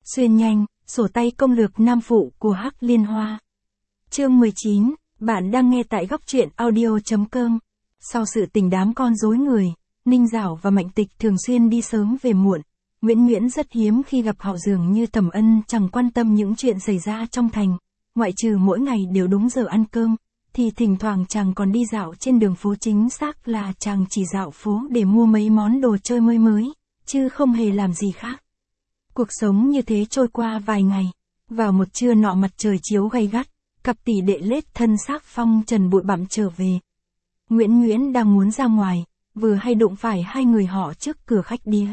Xuyên nhanh, sổ tay công lược nam phụ của Hắc Liên Hoa. Chương 19, bạn đang nghe tại góc truyện audio.com. Sau sự tình đám con rối người, Ninh Dảo và Mạnh Tịch thường xuyên đi sớm về muộn. Nguyễn rất hiếm khi gặp họ, dường như Thẩm Ân chẳng quan tâm những chuyện xảy ra trong thành. Ngoại trừ mỗi ngày đều đúng giờ ăn cơm, thì thỉnh thoảng chàng còn đi dạo trên đường phố, chính xác là chàng chỉ dạo phố để mua mấy món đồ chơi mới, chứ không hề làm gì khác. Cuộc sống như thế trôi qua vài ngày. Vào một trưa nọ, mặt trời chiếu gay gắt, cặp tỷ đệ lết thân xác phong trần bụi bặm trở về. Nguyễn đang muốn ra ngoài, vừa hay đụng phải hai người họ trước cửa khách đĩa.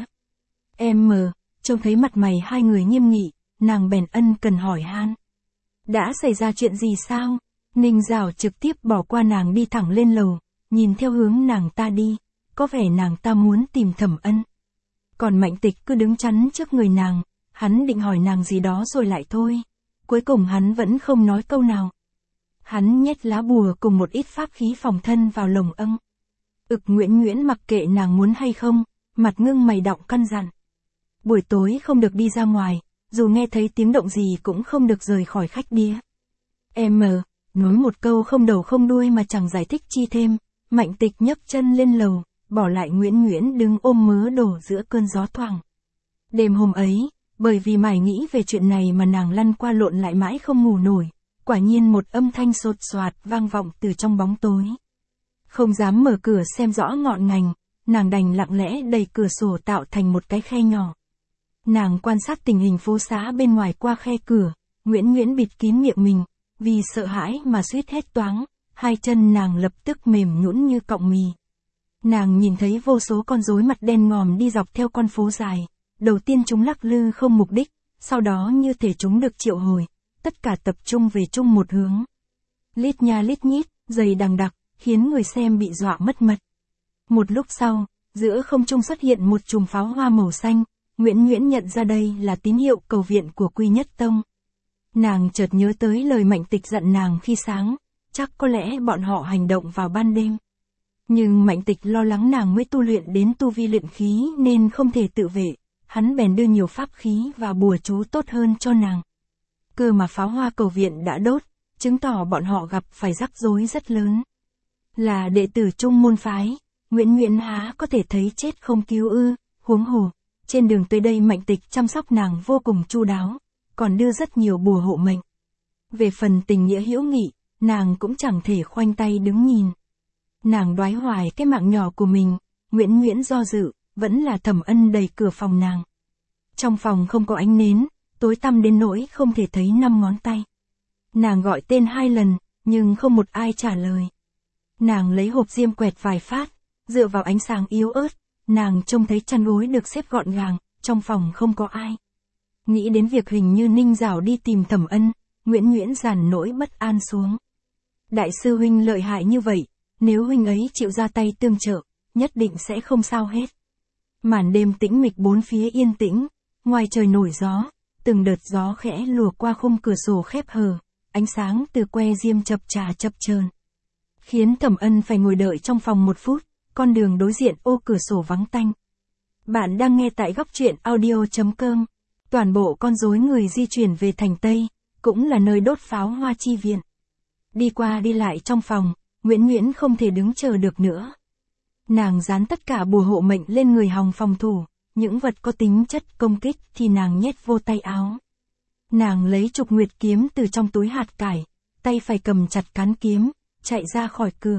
Trông thấy mặt mày hai người nghiêm nghị, nàng bèn ân cần hỏi han. Đã xảy ra chuyện gì sao? Ninh Dảo trực tiếp bỏ qua nàng, đi thẳng lên lầu, nhìn theo hướng nàng ta đi, có vẻ nàng ta muốn tìm Thẩm Ân. Còn Mạnh Tịch cứ đứng chắn trước người nàng, hắn định hỏi nàng gì đó rồi lại thôi. Cuối cùng hắn vẫn không nói câu nào. Hắn nhét lá bùa cùng một ít pháp khí phòng thân vào lồng âng. Nguyễn mặc kệ nàng muốn hay không, mặt ngưng mày đọng căn dặn. Buổi tối không được đi ra ngoài, dù nghe thấy tiếng động gì cũng không được rời khỏi khách đĩa. Nói một câu không đầu không đuôi mà chẳng giải thích chi thêm, Mạnh Tịch nhấc chân lên lầu, bỏ lại Nguyễn đứng ôm mớ đồ giữa cơn gió thoảng. Đêm hôm ấy, bởi vì mải nghĩ về chuyện này mà nàng lăn qua lộn lại mãi không ngủ nổi, quả nhiên một âm thanh sột soạt vang vọng từ trong bóng tối. Không dám mở cửa xem rõ ngọn ngành, nàng đành lặng lẽ đẩy cửa sổ tạo thành một cái khe nhỏ. Nàng quan sát tình hình phố xá bên ngoài qua khe cửa, Nguyễn bịt kín miệng mình, vì sợ hãi mà suýt hét toáng, hai chân nàng lập tức mềm nhũn như cọng mì. Nàng nhìn thấy vô số con rối mặt đen ngòm đi dọc theo con phố dài, đầu tiên chúng lắc lư không mục đích, sau đó như thể chúng được triệu hồi, tất cả tập trung về chung một hướng. Lít nha lít nhít, dày đằng đặc, khiến người xem bị dọa mất mật. Một lúc sau, giữa không trung xuất hiện một chùm pháo hoa màu xanh, Nguyễn nhận ra đây là tín hiệu cầu viện của Quy Nhất Tông. Nàng chợt nhớ tới lời Mạnh Tịch dặn nàng khi sáng, chắc có lẽ bọn họ hành động vào ban đêm. Nhưng Mạnh Tịch lo lắng nàng mới tu luyện đến tu vi luyện khí nên không thể tự vệ, hắn bèn đưa nhiều pháp khí và bùa chú tốt hơn cho nàng. Cơ mà pháo hoa cầu viện đã đốt, chứng tỏ bọn họ gặp phải rắc rối rất lớn. Là đệ tử chung môn phái, Nguyễn há có thể thấy chết không cứu ư, huống hồ. Trên đường tới đây Mạnh Tịch chăm sóc nàng vô cùng chu đáo, còn đưa rất nhiều bùa hộ mệnh. Về phần tình nghĩa hữu nghị, nàng cũng chẳng thể khoanh tay đứng nhìn. Nàng đoái hoài cái mạng nhỏ của mình, Nguyễn do dự, vẫn là Thẩm Ân đẩy cửa phòng nàng. Trong phòng không có ánh nến, tối tăm đến nỗi không thể thấy 5 ngón tay. Nàng gọi tên 2 lần, nhưng không một ai trả lời. Nàng lấy hộp diêm quẹt vài phát, dựa vào ánh sáng yếu ớt, nàng trông thấy chăn gối được xếp gọn gàng, trong phòng không có ai. Nghĩ đến việc hình như Ninh Dảo đi tìm Thẩm Ân, Nguyễn dàn nỗi bất an xuống. Đại sư huynh lợi hại như vậy, nếu huynh ấy chịu ra tay tương trợ, nhất định sẽ không sao hết. Màn đêm tĩnh mịch, bốn phía yên tĩnh, ngoài trời nổi gió, từng đợt gió khẽ lùa qua khung cửa sổ khép hờ, ánh sáng từ que diêm chập chờn, khiến Thẩm Ân phải ngồi đợi trong phòng 1 phút, con đường đối diện ô cửa sổ vắng tanh. Bạn đang nghe tại góc truyện audio.com. Toàn bộ con rối người di chuyển về thành Tây, cũng là nơi đốt pháo hoa chi viện. Đi qua đi lại trong phòng, Nguyễn không thể đứng chờ được nữa. Nàng dán tất cả bùa hộ mệnh lên người hòng phòng thủ, những vật có tính chất công kích thì nàng nhét vô tay áo. Nàng lấy trục nguyệt kiếm từ trong túi hạt cải, tay phải cầm chặt cán kiếm, chạy ra khỏi cửa.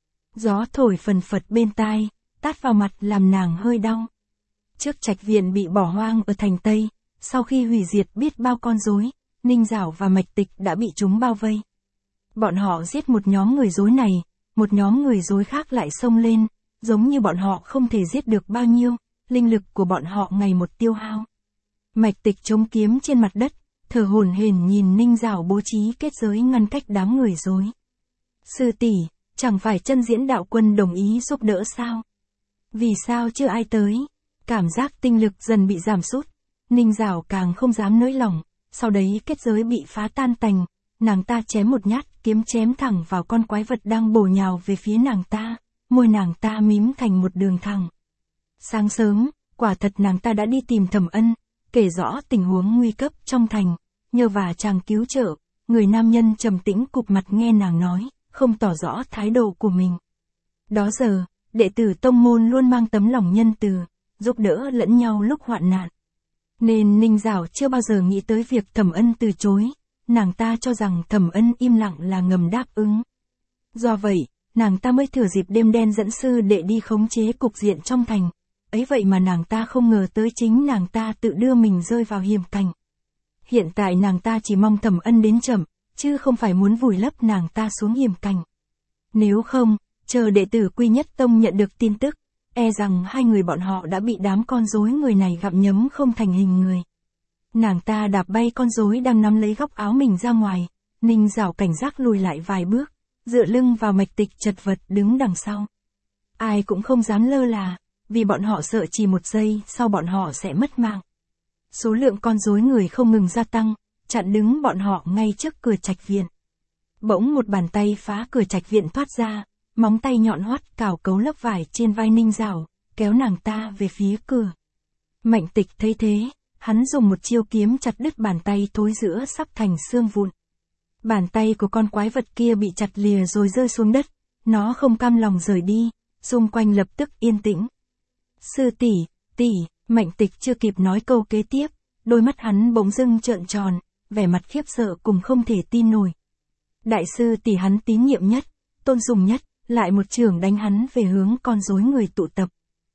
Gió thổi phần phật bên tai, tát vào mặt làm nàng hơi đau. Trước trạch viện bị bỏ hoang ở thành Tây, sau khi hủy diệt biết bao con rối, Ninh Dảo và Mạch Tịch đã bị chúng bao vây. Bọn họ giết một nhóm người rối này, một nhóm người rối khác lại xông lên, giống như bọn họ không thể giết được bao nhiêu, linh lực của bọn họ ngày một tiêu hao. Mạch Tịch chống kiếm trên mặt đất, thở hổn hển nhìn Ninh Dảo bố trí kết giới ngăn cách đám người rối. Sư tỷ, chẳng phải Chân Diễn đạo quân đồng ý giúp đỡ sao? Vì sao chưa ai tới? Cảm giác tinh lực dần bị giảm sút. Ninh Dảo càng không dám nới lỏng, sau đấy kết giới bị phá tan tành, nàng ta chém một nhát kiếm chém thẳng vào con quái vật đang bổ nhào về phía nàng ta, môi nàng ta mím thành một đường thẳng. Sáng sớm, quả thật nàng ta đã đi tìm Thẩm Ân, kể rõ tình huống nguy cấp trong thành, nhờ vả chàng cứu trợ. Người nam nhân trầm tĩnh cụp mặt nghe nàng nói, không tỏ rõ thái độ của mình. Đó giờ, đệ tử tông môn luôn mang tấm lòng nhân từ, giúp đỡ lẫn nhau lúc hoạn nạn. Nên Ninh Giảo chưa bao giờ nghĩ tới việc Thẩm Ân từ chối, nàng ta cho rằng Thẩm Ân im lặng là ngầm đáp ứng. Do vậy, nàng ta mới thừa dịp đêm đen dẫn sư đệ đi khống chế cục diện trong thành. Ấy vậy mà nàng ta không ngờ tới chính nàng ta tự đưa mình rơi vào hiểm cảnh. Hiện tại nàng ta chỉ mong Thẩm Ân đến chậm, chứ không phải muốn vùi lấp nàng ta xuống hiểm cảnh. Nếu không, chờ đệ tử Quy Nhất Tông nhận được tin tức, e rằng hai người bọn họ đã bị đám con rối người này gặm nhấm không thành hình người. Nàng ta đạp bay con rối đang nắm lấy góc áo mình ra ngoài, Ninh Giảo cảnh giác lùi lại vài bước, dựa lưng vào Mạch Tịch chật vật đứng đằng sau. Ai cũng không dám lơ là, vì bọn họ sợ chỉ một giây sau bọn họ sẽ mất mạng. Số lượng con rối người không ngừng gia tăng, chặn đứng bọn họ ngay trước cửa trạch viện. Bỗng một bàn tay phá cửa trạch viện thoát ra, móng tay nhọn hoắt cào cấu lớp vải trên vai Ninh Giảo, kéo nàng ta về phía cửa. Mạnh Tịch thấy thế, hắn dùng một chiêu kiếm chặt đứt bàn tay thối rữa sắp thành xương vụn. Bàn tay của con quái vật kia bị chặt lìa rồi rơi xuống đất, nó không cam lòng rời đi, xung quanh lập tức yên tĩnh. Sư tỷ, Mạnh Tịch chưa kịp nói câu kế tiếp, đôi mắt hắn bỗng dưng trợn tròn, vẻ mặt khiếp sợ cùng không thể tin nổi. Đại sư tỷ hắn tín nhiệm nhất, tôn sùng nhất, lại một chưởng đánh hắn về hướng con rối người tụ tập.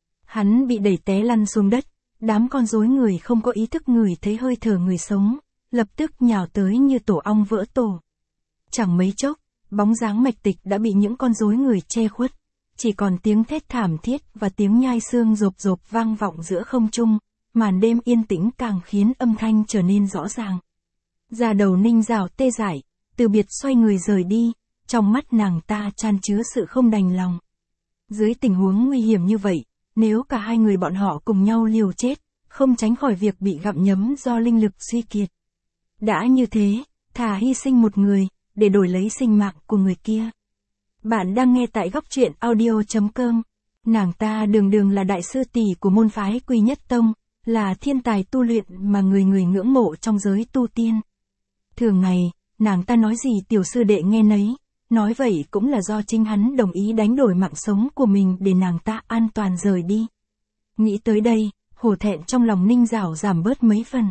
Hắn bị đẩy té lăn xuống đất, đám con rối người không có ý thức ngửi thấy hơi thở người sống, lập tức nhào tới như tổ ong vỡ tổ. Chẳng mấy chốc, bóng dáng Mạch Tịch đã bị những con rối người che khuất, chỉ còn tiếng thét thảm thiết và tiếng nhai xương rộp rộp vang vọng giữa không trung, màn đêm yên tĩnh càng khiến âm thanh trở nên rõ ràng. Da đầu Ninh Giảo tê dại, từ biệt xoay người rời đi, trong mắt nàng ta chan chứa sự không đành lòng. Dưới tình huống nguy hiểm như vậy, nếu cả hai người bọn họ cùng nhau liều chết, không tránh khỏi việc bị gặm nhấm do linh lực suy kiệt. Đã như thế, thà hy sinh một người, để đổi lấy sinh mạng của người kia. Bạn đang nghe tại góc truyện audio.com. Nàng ta đường là đại sư tỷ của môn phái Quy Nhất Tông, là thiên tài tu luyện mà người người ngưỡng mộ trong giới tu tiên. Thường ngày, nàng ta nói gì tiểu sư đệ nghe nấy, nói vậy cũng là do chính hắn đồng ý đánh đổi mạng sống của mình để nàng ta an toàn rời đi. Nghĩ tới đây, hổ thẹn trong lòng Ninh Giảo giảm bớt mấy phần.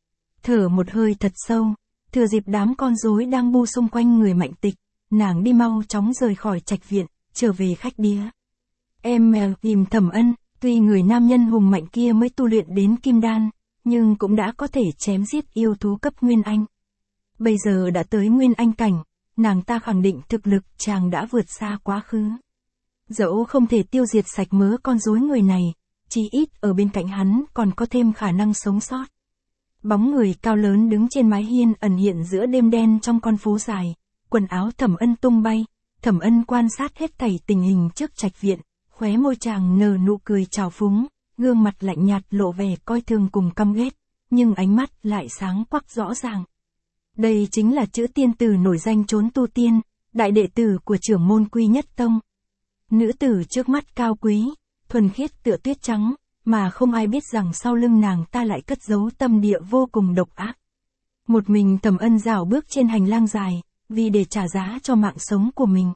Thở một hơi thật sâu, thừa dịp đám con rối đang bu xung quanh người Mạnh Tịch, nàng đi mau chóng rời khỏi trạch viện, trở về khách điếm. Em tìm Thẩm Ân, tuy người nam nhân hùng mạnh kia mới tu luyện đến kim đan, nhưng cũng đã có thể chém giết yêu thú cấp Nguyên Anh. Bây giờ đã tới Nguyên Anh cảnh, nàng ta khẳng định thực lực chàng đã vượt xa quá khứ. Dẫu không thể tiêu diệt sạch mớ con rối người này, chí ít ở bên cạnh hắn còn có thêm khả năng sống sót. Bóng người cao lớn đứng trên mái hiên ẩn hiện giữa đêm đen trong con phố dài, quần áo Thẩm Ân tung bay, Thẩm Ân quan sát hết thảy tình hình trước trạch viện, khóe môi chàng nở nụ cười trào phúng, gương mặt lạnh nhạt lộ vẻ coi thường cùng căm ghét, nhưng ánh mắt lại sáng quắc rõ ràng. Đây chính là chữ tiên tử nổi danh trốn tu tiên, đại đệ tử của trưởng môn Quy Nhất Tông. Nữ tử trước mắt cao quý, thuần khiết tựa tuyết trắng, mà không ai biết rằng sau lưng nàng ta lại cất giấu tâm địa vô cùng độc ác. Một mình Thẩm Ân rảo bước trên hành lang dài, vì để trả giá cho mạng sống của mình.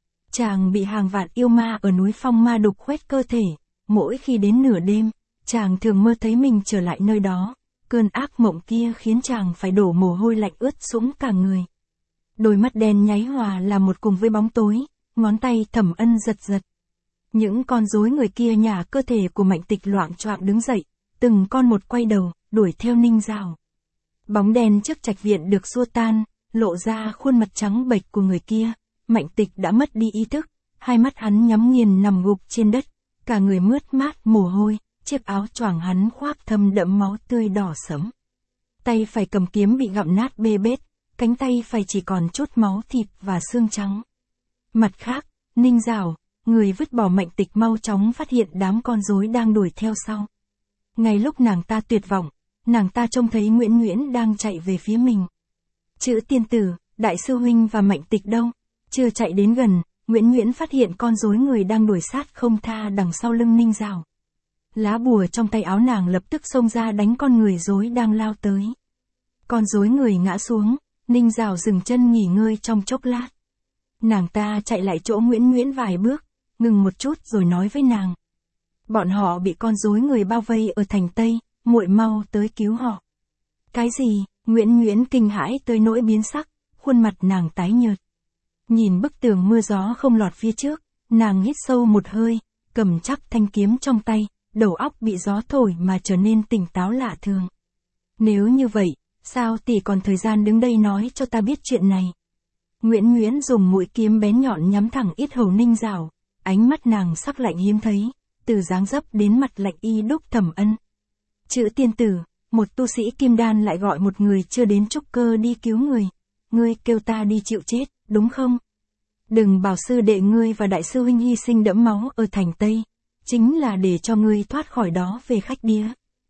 Chàng bị hàng vạn yêu ma ở núi Phong Ma đục khoét cơ thể, mỗi khi đến nửa đêm, chàng thường mơ thấy mình trở lại nơi đó. Cơn ác mộng kia khiến chàng phải đổ mồ hôi lạnh ướt sũng cả người. Đôi mắt đen nháy hòa là một cùng với bóng tối, ngón tay Thẩm Ân giật giật. Những con rối người kia nhả cơ thể của Mạnh Tịch loạng choạng đứng dậy, từng con một quay đầu, đuổi theo Ninh Giảo. Bóng đen trước trạch viện được xua tan, lộ ra khuôn mặt trắng bệch của người kia. Mạnh Tịch đã mất đi ý thức, hai mắt hắn nhắm nghiền nằm gục trên đất, cả người mướt mát mồ hôi. Chiếc áo choàng hắn khoác thâm đẫm máu tươi đỏ sẫm. Tay phải cầm kiếm bị gặm nát bê bết, cánh tay phải chỉ còn chút máu thịt và xương trắng. Mặt khác, Ninh Giảo, người vứt bỏ Mạnh Tịch mau chóng phát hiện đám con rối đang đuổi theo sau. Ngay lúc nàng ta tuyệt vọng, nàng ta trông thấy Nguyễn đang chạy về phía mình. Chữ tiên tử, đại sư huynh và Mạnh Tịch đâu? Chưa chạy đến gần, Nguyễn phát hiện con rối người đang đuổi sát không tha đằng sau lưng Ninh Giảo. lá bùa trong tay áo nàng lập tức xông ra đánh con người rối đang lao tới. Con rối người ngã xuống, Ninh Dạo dừng chân nghỉ ngơi trong chốc lát. Nàng ta chạy lại chỗ Nguyễn Nguyễn vài bước, ngừng một chút rồi nói với nàng. Bọn họ bị con rối người bao vây ở thành Tây, muội mau tới cứu họ. Cái gì? Nguyễn Nguyễn kinh hãi tới nỗi biến sắc, khuôn mặt nàng tái nhợt. Nhìn bức tường mưa gió không lọt phía trước, nàng hít sâu một hơi, cầm chắc thanh kiếm trong tay, đầu óc bị gió thổi mà trở nên tỉnh táo lạ thường. Nếu như vậy, sao tỷ còn thời gian đứng đây nói cho ta biết chuyện này? Nguyễn Nguyễn dùng mũi kiếm bén nhọn nhắm thẳng yết hầu Ninh Dạo, ánh mắt nàng sắc lạnh hiếm thấy, từ dáng dấp đến mặt lạnh y đúc Thẩm Ân. Chữ tiên tử, một tu sĩ kim đan lại gọi một người chưa đến trúc cơ đi cứu người. Ngươi kêu ta đi chịu chết, đúng không? Đừng bảo sư đệ ngươi và đại sư huynh hy sinh đẫm máu ở thành Tây, chính là để cho ngươi thoát khỏi đó về khách đĩa.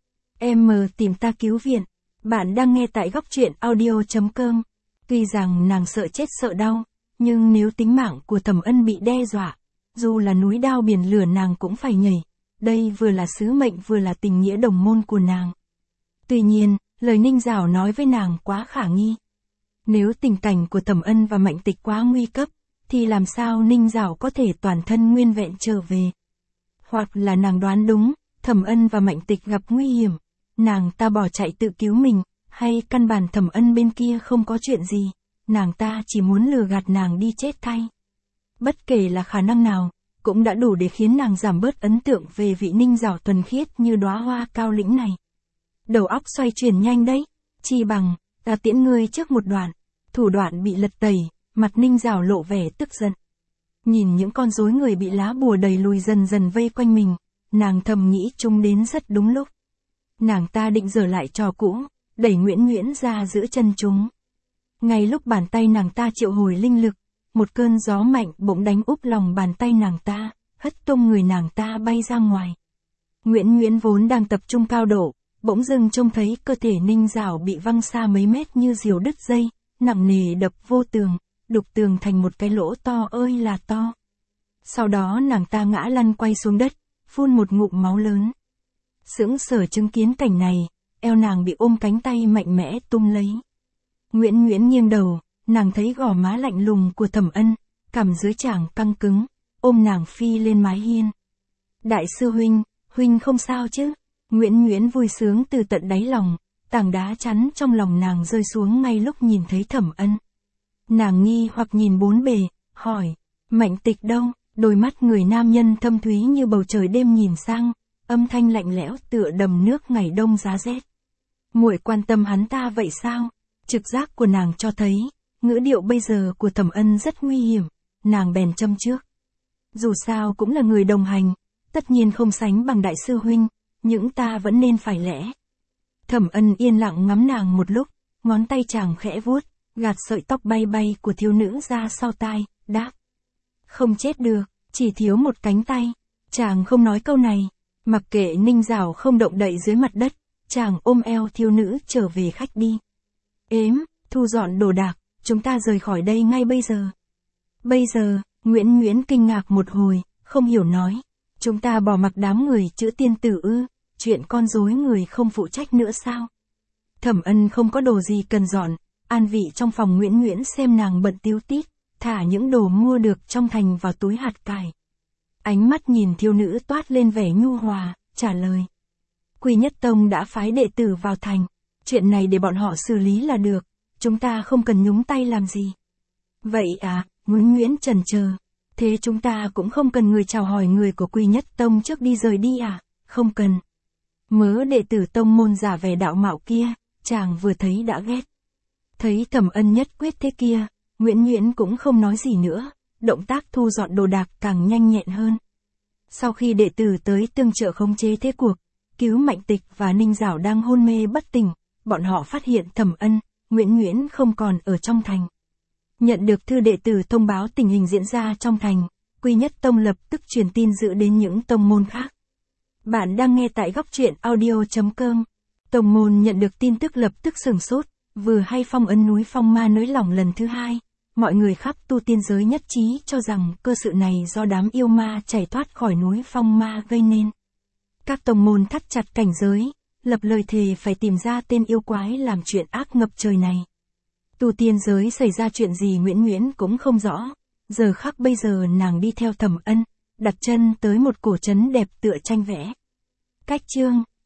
Em tìm ta cứu viện. Bạn đang nghe tại góc truyện audio.com. Tuy rằng nàng sợ chết sợ đau, nhưng nếu tính mạng của Thẩm Ân bị đe dọa, dù là núi đao biển lửa nàng cũng phải nhảy. Đây vừa là sứ mệnh vừa là tình nghĩa đồng môn của nàng. Tuy nhiên, lời Ninh Dạo nói với nàng quá khả nghi. Nếu tình cảnh của Thẩm Ân và Mạnh Tịch quá nguy cấp, thì làm sao Ninh Dạo có thể toàn thân nguyên vẹn trở về? Hoặc là nàng đoán đúng, Thẩm Ân và Mạnh Tịch gặp nguy hiểm, nàng ta bỏ chạy tự cứu mình, hay căn bản Thẩm Ân bên kia không có chuyện gì, nàng ta chỉ muốn lừa gạt nàng đi chết thay. Bất kể là khả năng nào, cũng đã đủ để khiến nàng giảm bớt ấn tượng về vị Ninh Dạo thuần khiết như đóa hoa cao lĩnh này. Đầu óc xoay chuyển nhanh đấy, chi bằng, ta tiễn ngươi trước một đoạn. Thủ đoạn bị lật tẩy, mặt Ninh Dạo lộ vẻ tức giận. Nhìn những con rối người bị lá bùa đầy lùi dần dần vây quanh mình, nàng thầm nghĩ chúng đến rất đúng lúc. Nàng ta định giở lại trò cũ, đẩy Nguyễn Nguyễn ra giữa chân chúng. Ngay lúc bàn tay nàng ta triệu hồi linh lực, một cơn gió mạnh bỗng đánh úp lòng bàn tay nàng ta, hất tung người nàng ta bay ra ngoài. Nguyễn Nguyễn vốn đang tập trung cao độ, bỗng dưng trông thấy cơ thể Ninh Dạo bị văng xa mấy mét như diều đứt dây, nặng nề đập vô tường, đục tường thành một cái lỗ to ơi là to. Sau đó nàng ta ngã lăn quay xuống đất, phun một ngụm máu lớn. Sững sờ chứng kiến cảnh này, eo nàng bị ôm cánh tay mạnh mẽ tung lấy. Nguyễn Nguyễn nghiêng đầu, nàng thấy gò má lạnh lùng của Thẩm Ân, cằm dưới tràng căng cứng, ôm nàng phi lên mái hiên. Đại sư huynh, huynh không sao chứ? Nguyễn Nguyễn vui sướng từ tận đáy lòng, tảng đá chắn trong lòng nàng rơi xuống ngay lúc nhìn thấy Thẩm Ân. Nàng nghi hoặc nhìn bốn bề, hỏi, Mạnh Tịch đâu? Đôi mắt người nam nhân thâm thúy như bầu trời đêm nhìn sang, âm thanh lạnh lẽo tựa đầm nước ngày đông giá rét. Muội quan tâm hắn ta vậy sao? Trực giác của nàng cho thấy, ngữ điệu bây giờ của Thẩm Ân rất nguy hiểm, nàng bèn châm trước. Dù sao cũng là người đồng hành, tất nhiên không sánh bằng đại sư huynh, nhưng ta vẫn nên phải lẽ. Thẩm Ân yên lặng ngắm nàng một lúc, ngón tay chàng khẽ vuốt, gạt sợi tóc bay bay của thiếu nữ ra sau tai, đáp. Không chết được, chỉ thiếu một cánh tay. Chàng không nói câu này, mặc kệ Ninh Dạo không động đậy dưới mặt đất, chàng ôm eo thiếu nữ trở về khách đi. Thu dọn đồ đạc, chúng ta rời khỏi đây ngay bây giờ. Bây giờ, Nguyễn Nguyễn kinh ngạc một hồi, không hiểu nói. Chúng ta bỏ mặc đám người chữ tiên tử ư, chuyện con rối người không phụ trách nữa sao? Thẩm Ân không có đồ gì cần dọn, an vị trong phòng Nguyễn Nguyễn xem nàng bận tíu tít, thả những đồ mua được trong thành vào túi hạt cải. Ánh mắt nhìn thiếu nữ toát lên vẻ nhu hòa, trả lời. Quy Nhất Tông đã phái đệ tử vào thành, chuyện này để bọn họ xử lý là được, chúng ta không cần nhúng tay làm gì. Vậy à, Nguyễn Nguyễn chần chờ. Thế chúng ta cũng không cần người chào hỏi người của Quy Nhất Tông trước đi rời đi à? Không cần. Mớ đệ tử tông môn giả vẻ đạo mạo kia, chàng vừa thấy đã ghét. Thấy Thẩm Ân nhất quyết thế kia, Nguyễn Nguyễn cũng không nói gì nữa, động tác thu dọn đồ đạc càng nhanh nhẹn hơn. Sau khi đệ tử tới tương trợ khống chế thế cuộc, cứu Mạnh Tịch và Ninh Dạo đang hôn mê bất tỉnh, bọn họ phát hiện Thẩm Ân, Nguyễn Nguyễn không còn ở trong thành. Nhận được thư đệ tử thông báo tình hình diễn ra trong thành, Quy Nhất Tông lập tức truyền tin dự đến những tông môn khác. Bạn đang nghe tại góc truyện audio.com. Tông môn nhận được tin tức lập tức sửng sốt, vừa hay phong ấn núi Phong Ma nới lỏng lần thứ hai, mọi người khắp tu tiên giới nhất trí cho rằng cơ sự này do đám yêu ma chạy thoát khỏi núi Phong Ma gây nên. Các tông môn thắt chặt cảnh giới, lập lời thề phải tìm ra tên yêu quái làm chuyện ác ngập trời này. Tu tiên giới xảy ra chuyện gì Nguyễn cũng không rõ. Giờ khắc bây giờ nàng đi theo Thẩm Ân, đặt chân tới một cổ trấn đẹp tựa tranh vẽ. Cách chương